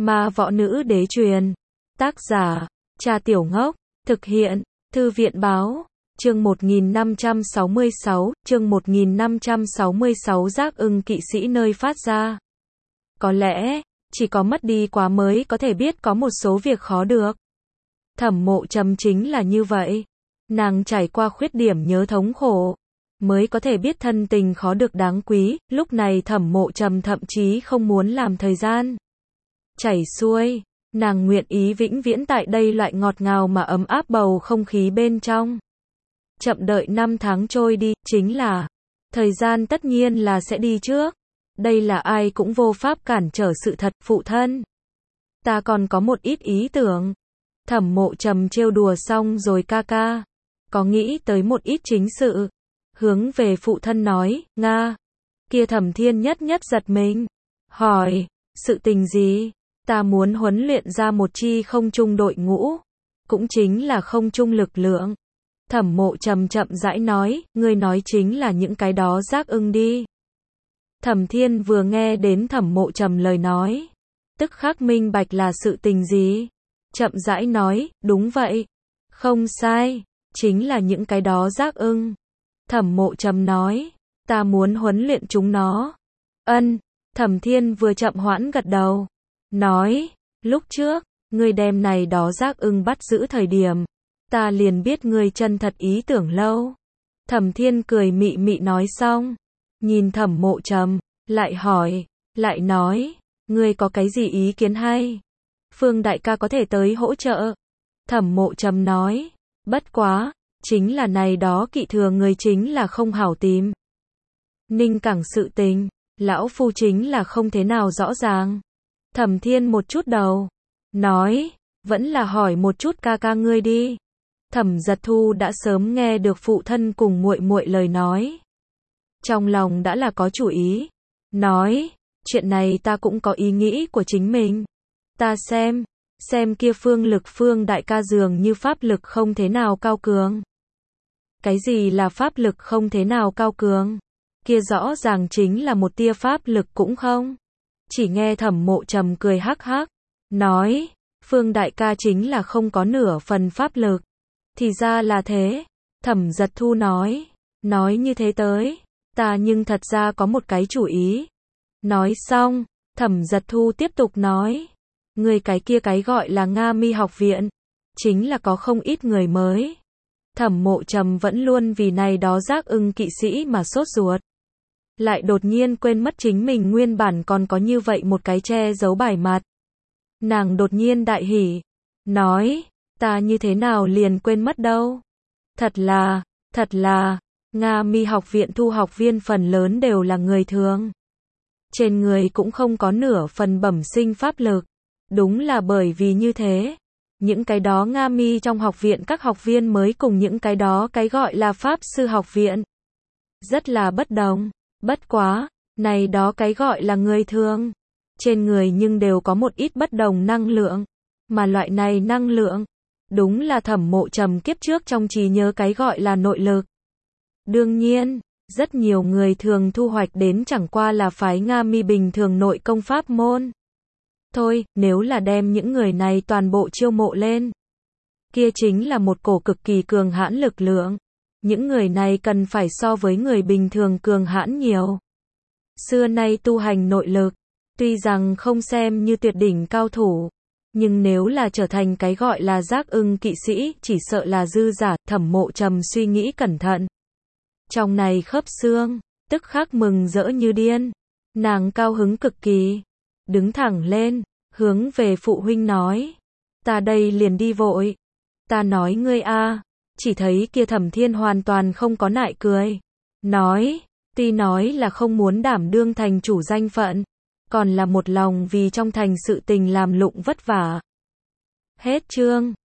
Ma võ nữ đế truyền. Tác giả, Cha Tiểu Ngốc. Thực hiện, Thư viện báo. Chương 1566, chương 1566 Giác ưng kỵ sĩ nơi phát ra. Có lẽ, chỉ có mất đi quá mới có thể biết có một số việc khó được. Thẩm Mộ Trầm chính là như vậy. Nàng trải qua khuyết điểm nhớ thống khổ, mới có thể biết thân tình khó được đáng quý. Lúc này Thẩm Mộ Trầm thậm chí không muốn làm thời gian chảy xuôi. Nàng nguyện ý vĩnh viễn tại đây loại ngọt ngào mà ấm áp bầu không khí bên trong. Chậm đợi năm tháng trôi đi, chính là thời gian tất nhiên là sẽ đi trước. Đây là ai cũng vô pháp cản trở sự thật, phụ thân. Ta còn có một ít ý tưởng. Thẩm Mộ Trầm trêu đùa xong rồi ca. Có nghĩ tới một ít chính sự. Hướng về phụ thân nói, Nga. Kia Thẩm Thiên nhất giật mình. Hỏi, sự tình gì? Ta muốn huấn luyện ra một chi không trung đội ngũ. Cũng chính là không trung lực lượng. Thẩm Mộ Trầm chậm rãi nói, ngươi nói chính là những cái đó giác ưng đi. Thẩm Thiên vừa nghe đến Thẩm Mộ Trầm lời nói, tức khắc minh bạch là sự tình gì. Chậm rãi nói, đúng vậy. Không sai, chính là những cái đó giác ưng. Thẩm Mộ Trầm nói, ta muốn huấn luyện chúng nó. Ân, Thẩm Thiên vừa chậm hoãn gật đầu. Nói, lúc trước, ngươi đem này đó giác ưng bắt giữ thời điểm, ta liền biết ngươi chân thật ý tưởng lâu. Thẩm Thiên cười mị mị nói xong, nhìn Thẩm Mộ Trầm, lại hỏi, lại nói, ngươi có cái gì ý kiến hay? Phương đại ca có thể tới hỗ trợ. Thẩm Mộ Trầm nói, bất quá, chính là này đó kỵ thừa người chính là không hảo tìm. Ninh Cảng sự tình, lão phu chính là không thế nào rõ ràng. Thẩm Thiên một chút đầu, nói, vẫn là hỏi một chút ca ngươi đi. Thẩm Giật Thu đã sớm nghe được phụ thân cùng muội muội lời nói, trong lòng đã là có chủ ý, nói, chuyện này ta cũng có ý nghĩ của chính mình. Ta xem kia Phương đại ca dường như pháp lực không thế nào cao cường. Cái gì là pháp lực không thế nào cao cường? Kia rõ ràng chính là một tia pháp lực cũng không. Chỉ nghe Thẩm Mộ Trầm cười hắc hắc, nói, Phương đại ca chính là không có nửa phần pháp lực. Thì ra là thế. Thẩm Giật Thu nói như thế tới, ta nhưng thật ra có một cái chủ ý. Nói xong, Thẩm Giật Thu tiếp tục nói, người cái kia cái gọi là Nga Mi học viện, chính là có không ít người mới. Thẩm Mộ Trầm vẫn luôn vì này đó giác ưng kỵ sĩ mà sốt ruột. Lại đột nhiên quên mất chính mình nguyên bản còn có như vậy một cái che giấu bài mặt. Nàng đột nhiên đại hỉ, nói, ta như thế nào liền quên mất đâu. Thật là, Nga Mi học viện thu học viên phần lớn đều là người thường. Trên người cũng không có nửa phần bẩm sinh pháp lực. Đúng là bởi vì như thế, những cái đó Nga Mi trong học viện các học viên mới cùng những cái đó cái gọi là pháp sư học viện rất là bất đồng. Bất quá, này đó cái gọi là người thường, trên người nhưng đều có một ít bất đồng năng lượng, mà loại này năng lượng, đúng là Thẩm Mộ Trầm kiếp trước trong trí nhớ cái gọi là nội lực. Đương nhiên, rất nhiều người thường thu hoạch đến chẳng qua là phái Nga Mi bình thường nội công pháp môn. Thôi, nếu là đem những người này toàn bộ chiêu mộ lên, kia chính là một cổ cực kỳ cường hãn lực lượng. Những người này cần phải so với người bình thường cường hãn nhiều. Xưa nay tu hành nội lực, tuy rằng không xem như tuyệt đỉnh cao thủ, nhưng nếu là trở thành cái gọi là giác ưng kỵ sĩ, chỉ sợ là dư giả. Thẩm Mộ Trầm suy nghĩ cẩn thận. Trong này khớp xương, tức khắc mừng rỡ như điên. Nàng cao hứng cực kỳ, đứng thẳng lên, hướng về phụ huynh nói, ta đây liền đi vội. Ta nói ngươi a. Chỉ thấy kia Thẩm Thiên hoàn toàn không có nại cười. Nói, tuy nói là không muốn đảm đương thành chủ danh phận, còn là một lòng vì trong thành sự tình làm lụng vất vả. Hết chương.